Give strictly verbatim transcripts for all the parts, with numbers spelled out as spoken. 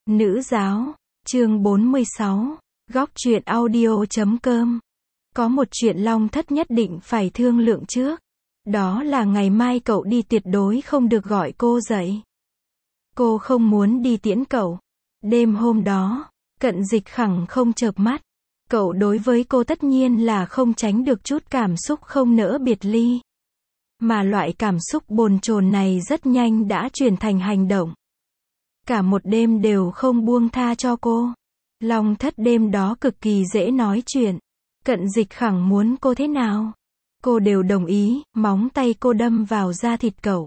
Nữ giáo, chương bốn mươi sáu, góc truyện audio chấm com. Có một chuyện Long Thất nhất định phải thương lượng trước. Đó là ngày mai cậu đi tuyệt đối không được gọi cô dậy. Cô không muốn đi tiễn cậu. Đêm hôm đó, Cận Dịch Khẳng không chợp mắt. Cậu đối với cô tất nhiên là không tránh được chút cảm xúc không nỡ biệt ly. Mà loại cảm xúc bồn chồn này rất nhanh đã chuyển thành hành động. Cả một đêm đều không buông tha cho cô. Long Thất đêm đó cực kỳ dễ nói chuyện. Cận Dịch Khẳng muốn cô thế nào, cô đều đồng ý, móng tay cô đâm vào da thịt cậu.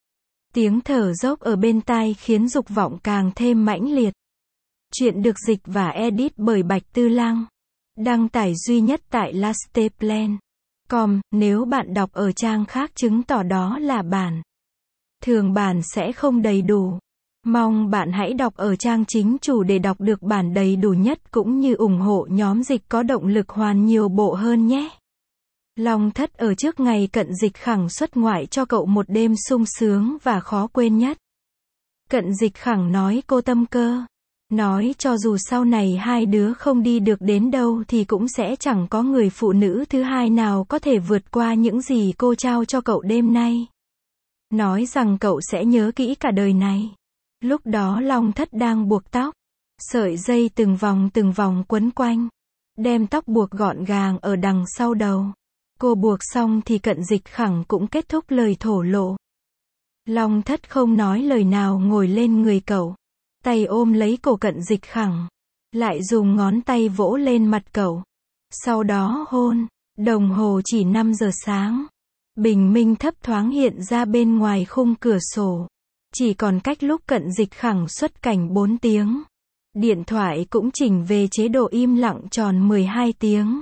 Tiếng thở dốc ở bên tai khiến dục vọng càng thêm mãnh liệt. Chuyện được dịch và edit bởi Bạch Tư Lăng. Đăng tải duy nhất tại lasteplan chấm com, nếu bạn đọc ở trang khác chứng tỏ đó là bản thường bản sẽ không đầy đủ. Mong bạn hãy đọc ở trang chính chủ để đọc được bản đầy đủ nhất cũng như ủng hộ nhóm dịch có động lực hoàn nhiều bộ hơn nhé. Long Thất ở trước ngày Cận Dịch Khẳng xuất ngoại cho cậu một đêm sung sướng và khó quên nhất. Cận Dịch Khẳng nói cô tâm cơ. Nói cho dù sau này hai đứa không đi được đến đâu thì cũng sẽ chẳng có người phụ nữ thứ hai nào có thể vượt qua những gì cô trao cho cậu đêm nay. Nói rằng cậu sẽ nhớ kỹ cả đời này. Lúc đó Long Thất đang buộc tóc. Sợi dây từng vòng từng vòng quấn quanh. Đem tóc buộc gọn gàng ở đằng sau đầu. Cô buộc xong thì Cận Dịch Khẳng cũng kết thúc lời thổ lộ. Long Thất không nói lời nào ngồi lên người cậu. Tay ôm lấy cổ Cận Dịch Khẳng. Lại dùng ngón tay vỗ lên mặt cậu. Sau đó hôn. Đồng hồ chỉ năm giờ sáng. Bình minh thấp thoáng hiện ra bên ngoài khung cửa sổ. Chỉ còn cách lúc Cận Dịch Khẳng xuất cảnh bốn tiếng. Điện thoại cũng chỉnh về chế độ im lặng tròn mười hai tiếng.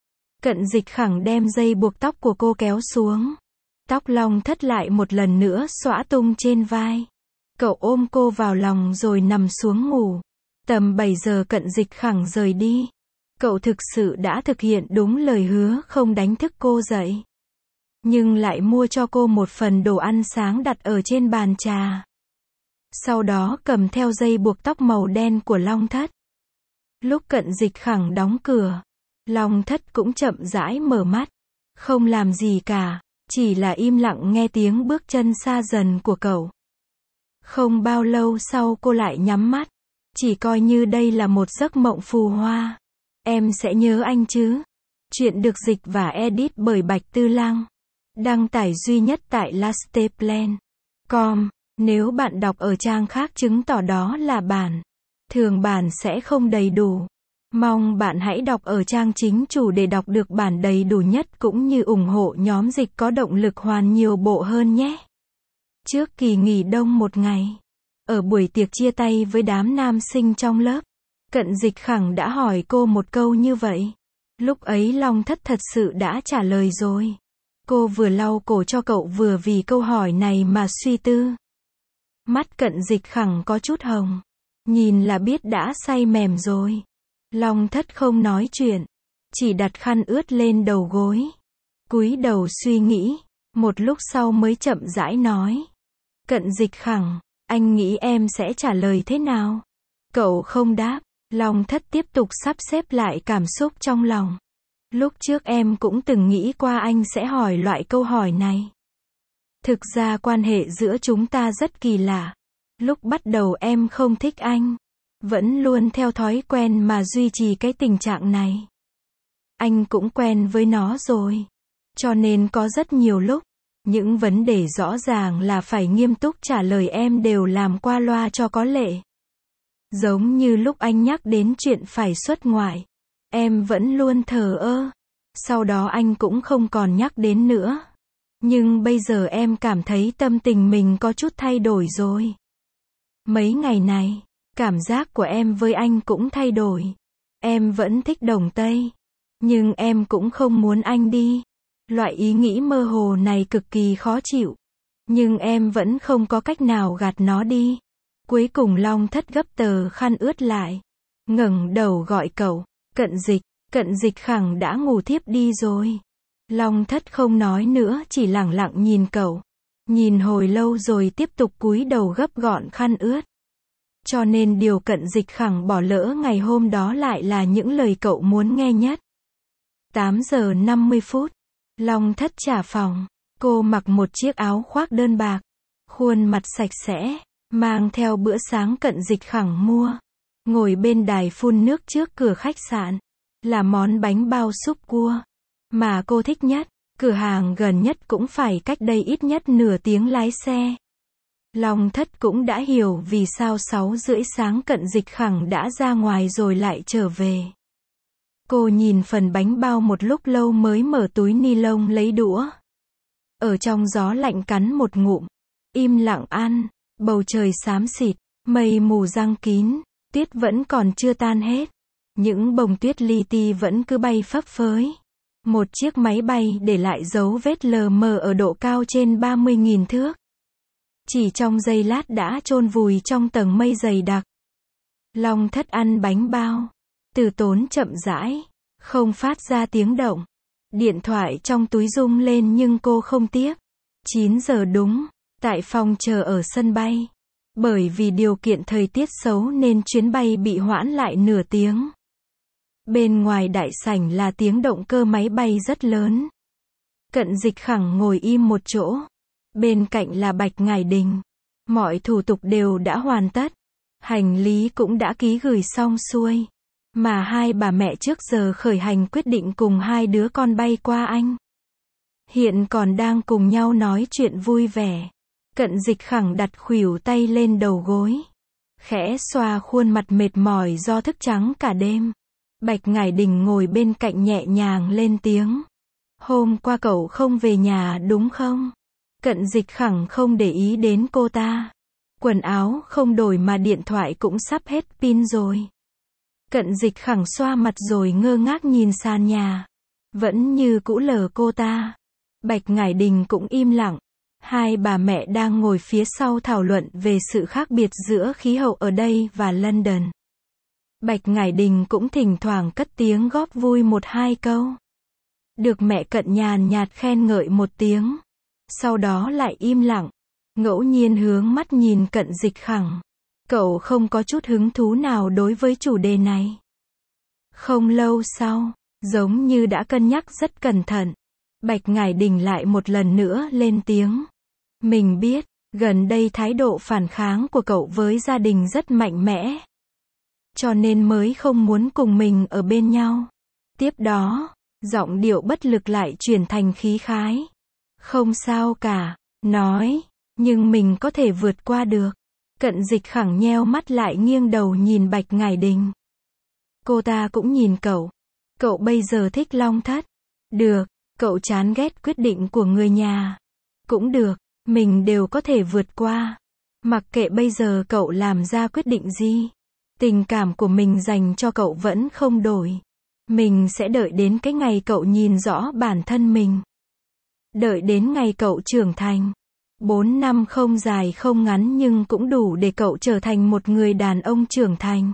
Cận Dịch Khẳng đem dây buộc tóc của cô kéo xuống. Tóc Long Thất lại một lần nữa xõa tung trên vai. Cậu ôm cô vào lòng rồi nằm xuống ngủ. Tầm bảy giờ Cận Dịch Khẳng rời đi. Cậu thực sự đã thực hiện đúng lời hứa không đánh thức cô dậy. Nhưng lại mua cho cô một phần đồ ăn sáng đặt ở trên bàn trà. Sau đó cầm theo dây buộc tóc màu đen của Long Thất. Lúc Cận Dịch Khẳng đóng cửa, Long Thất cũng chậm rãi mở mắt. Không làm gì cả, chỉ là im lặng nghe tiếng bước chân xa dần của cậu. Không bao lâu sau cô lại nhắm mắt. Chỉ coi như đây là một giấc mộng phù hoa. Em sẽ nhớ anh chứ. Chuyện được dịch và edit bởi Bạch Tư Lăng. Đăng tải duy nhất tại lasteplan chấm com, nếu bạn đọc ở trang khác chứng tỏ đó là bản thường bản sẽ không đầy đủ. Mong bạn hãy đọc ở trang chính chủ để đọc được bản đầy đủ nhất cũng như ủng hộ nhóm dịch có động lực hoàn nhiều bộ hơn nhé. Trước kỳ nghỉ đông một ngày, ở buổi tiệc chia tay với đám nam sinh trong lớp, Cận Dịch Khẳng đã hỏi cô một câu như vậy. Lúc ấy Long Thất thật sự đã trả lời rồi. Cô vừa lau cổ cho cậu vừa vì câu hỏi này mà suy tư. Mắt Cận Dịch Khẳng có chút hồng. Nhìn là biết đã say mềm rồi. Long Thất không nói chuyện. Chỉ đặt khăn ướt lên đầu gối. Cúi đầu suy nghĩ. Một lúc sau mới chậm rãi nói. Cận Dịch Khẳng, anh nghĩ em sẽ trả lời thế nào? Cậu không đáp. Long Thất tiếp tục sắp xếp lại cảm xúc trong lòng. Lúc trước em cũng từng nghĩ qua anh sẽ hỏi loại câu hỏi này. Thực ra quan hệ giữa chúng ta rất kỳ lạ. Lúc bắt đầu em không thích anh. Vẫn luôn theo thói quen mà duy trì cái tình trạng này. Anh cũng quen với nó rồi. Cho nên có rất nhiều lúc, những vấn đề rõ ràng là phải nghiêm túc trả lời em đều làm qua loa cho có lệ. Giống như lúc anh nhắc đến chuyện phải xuất ngoại. Em vẫn luôn thờ ơ. Sau đó anh cũng không còn nhắc đến nữa. Nhưng bây giờ em cảm thấy tâm tình mình có chút thay đổi rồi. Mấy ngày này, cảm giác của em với anh cũng thay đổi. Em vẫn thích Đồng Tây. Nhưng em cũng không muốn anh đi. Loại ý nghĩ mơ hồ này cực kỳ khó chịu. Nhưng em vẫn không có cách nào gạt nó đi. Cuối cùng Long Thất gấp tờ khăn ướt lại. Ngẩng đầu gọi cậu. Cận Dịch. Cận Dịch Khẳng đã ngủ thiếp đi rồi. Long Thất không nói nữa, chỉ lẳng lặng nhìn cậu. Nhìn hồi lâu rồi tiếp tục cúi đầu gấp gọn khăn ướt. Cho nên điều Cận Dịch Khẳng bỏ lỡ ngày hôm đó lại là những lời cậu muốn nghe nhất. tám giờ năm mươi phút. Long Thất trả phòng. Cô mặc một chiếc áo khoác đơn bạc. Khuôn mặt sạch sẽ. Mang theo bữa sáng Cận Dịch Khẳng mua. Ngồi bên đài phun nước trước cửa khách sạn. Là món bánh bao súp cua. Mà cô thích nhất. Cửa hàng gần nhất cũng phải cách đây ít nhất nửa tiếng lái xe. Long Thất cũng đã hiểu vì sao sáu rưỡi sáng Cận Dịch Khẳng đã ra ngoài rồi lại trở về. Cô nhìn phần bánh bao một lúc lâu mới mở túi ni lông lấy đũa. Ở trong gió lạnh cắn một ngụm. Im lặng ăn. Bầu trời xám xịt. Mây mù giăng kín. Tuyết vẫn còn chưa tan hết. Những bông tuyết li ti vẫn cứ bay phấp phới. Một chiếc máy bay để lại dấu vết lờ mờ ở độ cao trên ba mươi nghìn thước. Chỉ trong giây lát đã chôn vùi trong tầng mây dày đặc. Long Thất ăn bánh bao. Từ tốn chậm rãi. Không phát ra tiếng động. Điện thoại trong túi rung lên nhưng cô không tiếp. chín giờ đúng. Tại phòng chờ ở sân bay. Bởi vì điều kiện thời tiết xấu nên chuyến bay bị hoãn lại nửa tiếng. Bên ngoài đại sảnh là tiếng động cơ máy bay rất lớn. Cận Dịch Khẳng ngồi im một chỗ. Bên cạnh là Bạch Ngải Đình. Mọi thủ tục đều đã hoàn tất. Hành lý cũng đã ký gửi xong xuôi. Mà hai bà mẹ trước giờ khởi hành quyết định cùng hai đứa con bay qua Anh. Hiện còn đang cùng nhau nói chuyện vui vẻ. Cận Dịch Khẳng đặt khuỷu tay lên đầu gối. Khẽ xoa khuôn mặt mệt mỏi do thức trắng cả đêm. Bạch Ngải Đình ngồi bên cạnh nhẹ nhàng lên tiếng. Hôm qua cậu không về nhà đúng không? Cận Dịch Khẳng không để ý đến cô ta. Quần áo không đổi mà điện thoại cũng sắp hết pin rồi. Cận Dịch Khẳng xoa mặt rồi ngơ ngác nhìn sàn nhà. Vẫn như cũ lờ cô ta. Bạch Ngải Đình cũng im lặng. Hai bà mẹ đang ngồi phía sau thảo luận về sự khác biệt giữa khí hậu ở đây và London. Bạch Ngải Đình cũng thỉnh thoảng cất tiếng góp vui một hai câu. Được mẹ Cận nhàn nhạt khen ngợi một tiếng. Sau đó lại im lặng. Ngẫu nhiên hướng mắt nhìn Cận Dịch Khẳng. Cậu không có chút hứng thú nào đối với chủ đề này. Không lâu sau, giống như đã cân nhắc rất cẩn thận, Bạch Ngải Đình lại một lần nữa lên tiếng. Mình biết, gần đây thái độ phản kháng của cậu với gia đình rất mạnh mẽ. Cho nên mới không muốn cùng mình ở bên nhau. Tiếp đó, giọng điệu bất lực lại chuyển thành khí khái. Không sao cả, nói, nhưng mình có thể vượt qua được. Cận Dịch Khẳng nheo mắt lại nghiêng đầu nhìn Bạch Ngải Đình. Cô ta cũng nhìn cậu. Cậu bây giờ thích Long Thất. Được, cậu chán ghét quyết định của người nhà. Cũng được, mình đều có thể vượt qua. Mặc kệ bây giờ cậu làm ra quyết định gì. Tình cảm của mình dành cho cậu vẫn không đổi. Mình sẽ đợi đến cái ngày cậu nhìn rõ bản thân mình. Đợi đến ngày cậu trưởng thành. Bốn năm không dài không ngắn nhưng cũng đủ để cậu trở thành một người đàn ông trưởng thành.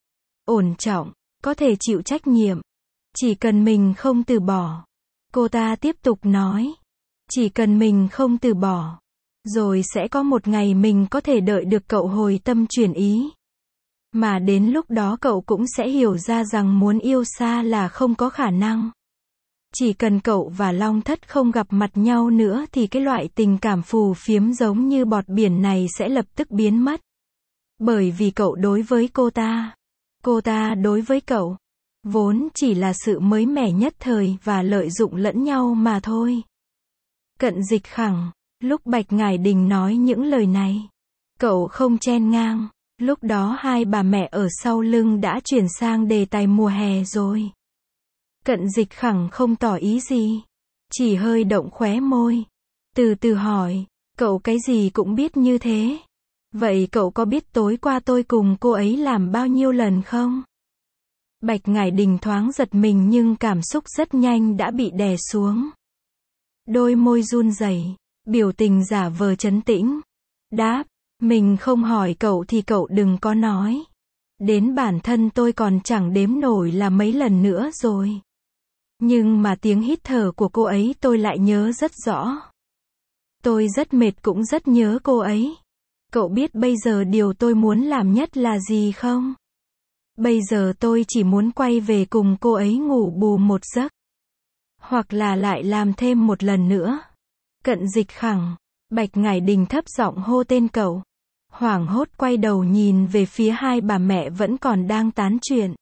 Ổn trọng, có thể chịu trách nhiệm. Chỉ cần mình không từ bỏ. Cô ta tiếp tục nói. Chỉ cần mình không từ bỏ. Rồi sẽ có một ngày mình có thể đợi được cậu hồi tâm chuyển ý. Mà đến lúc đó cậu cũng sẽ hiểu ra rằng muốn yêu xa là không có khả năng. Chỉ cần cậu và Long Thất không gặp mặt nhau nữa thì cái loại tình cảm phù phiếm giống như bọt biển này sẽ lập tức biến mất. Bởi vì cậu đối với cô ta, cô ta đối với cậu, vốn chỉ là sự mới mẻ nhất thời và lợi dụng lẫn nhau mà thôi. Cận Dịch Khẳng, lúc Bạch Ngải Đình nói những lời này, cậu không chen ngang. Lúc đó hai bà mẹ ở sau lưng đã chuyển sang đề tài mùa hè rồi. Cận Dịch Khẳng không tỏ ý gì. Chỉ hơi động khóe môi. Từ từ hỏi, cậu cái gì cũng biết như thế. Vậy cậu có biết tối qua tôi cùng cô ấy làm bao nhiêu lần không? Bạch Ngải Đình thoáng giật mình nhưng cảm xúc rất nhanh đã bị đè xuống. Đôi môi run rẩy, biểu tình giả vờ trấn tĩnh. Đáp, mình không hỏi cậu thì cậu đừng có nói. Đến bản thân tôi còn chẳng đếm nổi là mấy lần nữa rồi. Nhưng mà tiếng hít thở của cô ấy tôi lại nhớ rất rõ. Tôi rất mệt cũng rất nhớ cô ấy. Cậu biết bây giờ điều tôi muốn làm nhất là gì không? Bây giờ tôi chỉ muốn quay về cùng cô ấy ngủ bù một giấc. Hoặc là lại làm thêm một lần nữa. Cận Dịch khẳng. Bạch Ngải Đình thấp giọng hô tên cậu. Hoảng hốt quay đầu nhìn về phía hai bà mẹ vẫn còn đang tán chuyện.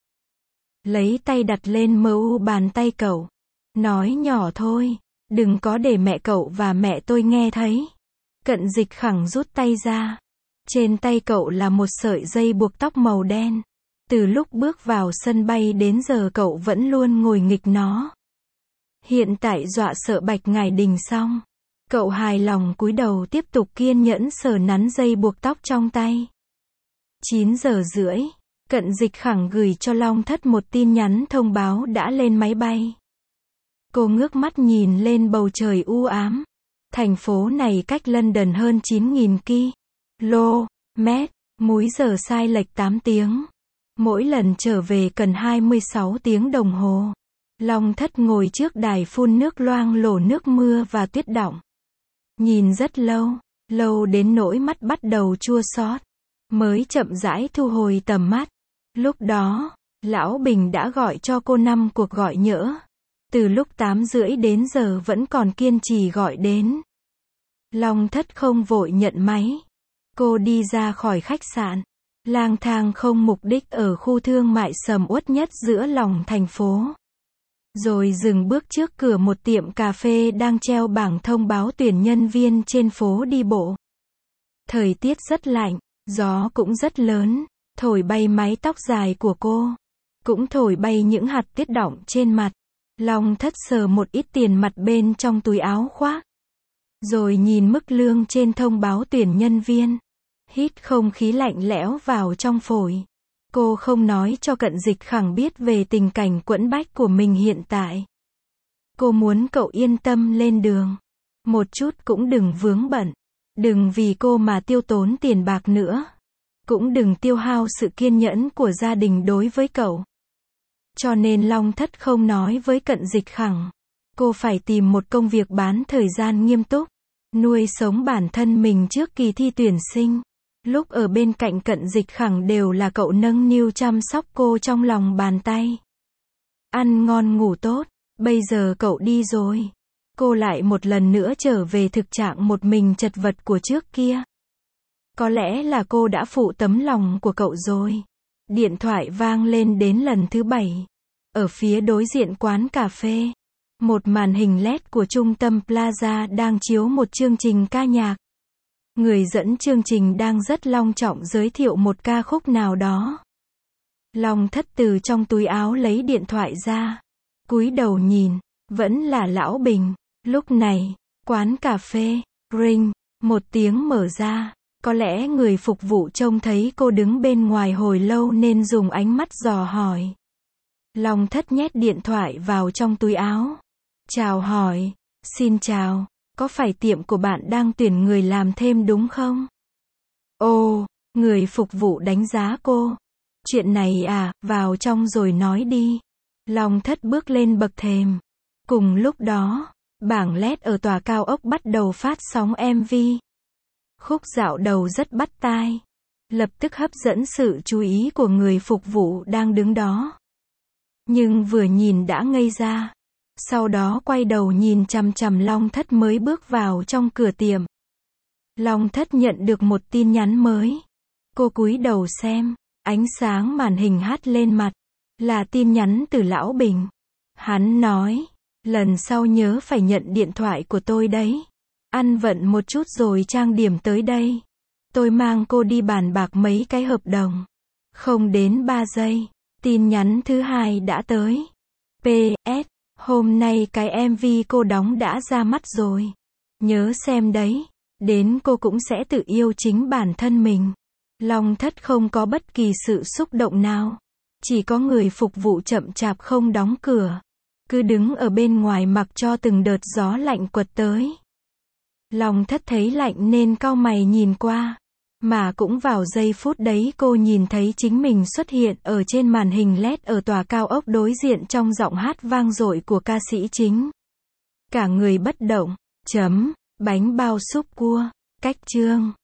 Lấy tay đặt lên mờ u bàn tay cậu. Nói nhỏ thôi. Đừng có để mẹ cậu và mẹ tôi nghe thấy. Cận Dịch khẳng rút tay ra. Trên tay cậu là một sợi dây buộc tóc màu đen. Từ lúc bước vào sân bay đến giờ cậu vẫn luôn ngồi nghịch nó. Hiện tại dọa sợ Bạch Ngải Đình xong. Cậu hài lòng cúi đầu tiếp tục kiên nhẫn sờ nắn dây buộc tóc trong tay. chín giờ rưỡi. Cận Dịch khẳng gửi cho Long Thất một tin nhắn thông báo đã lên máy bay. Cô ngước mắt nhìn lên bầu trời u ám. Thành phố này cách London hơn chín nghìn ki lô mét, múi giờ sai lệch tám tiếng. Mỗi lần trở về cần hai mươi sáu tiếng đồng hồ. Long Thất ngồi trước đài phun nước loang lổ nước mưa và tuyết đọng. Nhìn rất lâu, lâu đến nỗi mắt bắt đầu chua xót. Mới chậm rãi thu hồi tầm mắt. Lúc đó, Lão Bình đã gọi cho cô năm cuộc gọi nhỡ. Từ lúc tám rưỡi đến giờ vẫn còn kiên trì gọi đến. Long Thất không vội nhận máy. Cô đi ra khỏi khách sạn. Lang thang không mục đích ở khu thương mại sầm uất nhất giữa lòng thành phố. Rồi dừng bước trước cửa một tiệm cà phê đang treo bảng thông báo tuyển nhân viên trên phố đi bộ. Thời tiết rất lạnh, gió cũng rất lớn, thổi bay mái tóc dài của cô. Cũng thổi bay những hạt tuyết đọng trên mặt. Long Thất sờ một ít tiền mặt bên trong túi áo khoác. Rồi nhìn mức lương trên thông báo tuyển nhân viên. Hít không khí lạnh lẽo vào trong phổi. Cô không nói cho Cận Dịch khẳng biết về tình cảnh quẫn bách của mình hiện tại. Cô muốn cậu yên tâm lên đường. Một chút cũng đừng vướng bận. Đừng vì cô mà tiêu tốn tiền bạc nữa. Cũng đừng tiêu hao sự kiên nhẫn của gia đình đối với cậu. Cho nên Long Thất không nói với Cận Dịch khẳng. Cô phải tìm một công việc bán thời gian nghiêm túc. Nuôi sống bản thân mình trước kỳ thi tuyển sinh. Lúc ở bên cạnh Cận Dịch khẳng đều là cậu nâng niu chăm sóc cô trong lòng bàn tay. Ăn ngon ngủ tốt. Bây giờ cậu đi rồi. Cô lại một lần nữa trở về thực trạng một mình chật vật của trước kia. Có lẽ là cô đã phụ tấm lòng của cậu rồi. Điện thoại vang lên đến lần thứ bảy. Ở phía đối diện quán cà phê. Một màn hình led của trung tâm Plaza đang chiếu một chương trình ca nhạc. Người dẫn chương trình đang rất long trọng giới thiệu một ca khúc nào đó. Long Thất từ trong túi áo lấy điện thoại ra. Cúi đầu nhìn, vẫn là Lão Bình. Lúc này, quán cà phê, ring, một tiếng mở ra. Có lẽ người phục vụ trông thấy cô đứng bên ngoài hồi lâu nên dùng ánh mắt dò hỏi. Long Thất nhét điện thoại vào trong túi áo. Chào hỏi, xin chào, có phải tiệm của bạn đang tuyển người làm thêm đúng không? Ồ, người phục vụ đánh giá cô. Chuyện này à, vào trong rồi nói đi. Long Thất bước lên bậc thềm. Cùng lúc đó, bảng led ở tòa cao ốc bắt đầu phát sóng em vê. Khúc dạo đầu rất bắt tai. Lập tức hấp dẫn sự chú ý của người phục vụ đang đứng đó. Nhưng vừa nhìn đã ngây ra. Sau đó quay đầu nhìn chằm chằm Long Thất mới bước vào trong cửa tiệm. Long Thất nhận được một tin nhắn mới. Cô cúi đầu xem, ánh sáng màn hình hắt lên mặt. Là tin nhắn từ Lão Bình. Hắn nói, lần sau nhớ phải nhận điện thoại của tôi đấy. Ăn vận một chút rồi trang điểm tới đây. Tôi mang cô đi bàn bạc mấy cái hợp đồng. Không đến ba giây, tin nhắn thứ hai đã tới. pê ét, hôm nay cái em vê cô đóng đã ra mắt rồi. Nhớ xem đấy, đến cô cũng sẽ tự yêu chính bản thân mình. Long Thất không có bất kỳ sự xúc động nào. Chỉ có người phục vụ chậm chạp không đóng cửa. Cứ đứng ở bên ngoài mặc cho từng đợt gió lạnh quật tới. Long Thất thấy lạnh nên cau mày nhìn qua. Mà cũng vào giây phút đấy cô nhìn thấy chính mình xuất hiện ở trên màn hình led ở tòa cao ốc đối diện trong giọng hát vang dội của ca sĩ chính. Cả người bất động, chấm, bánh bao súp cua, cách chương.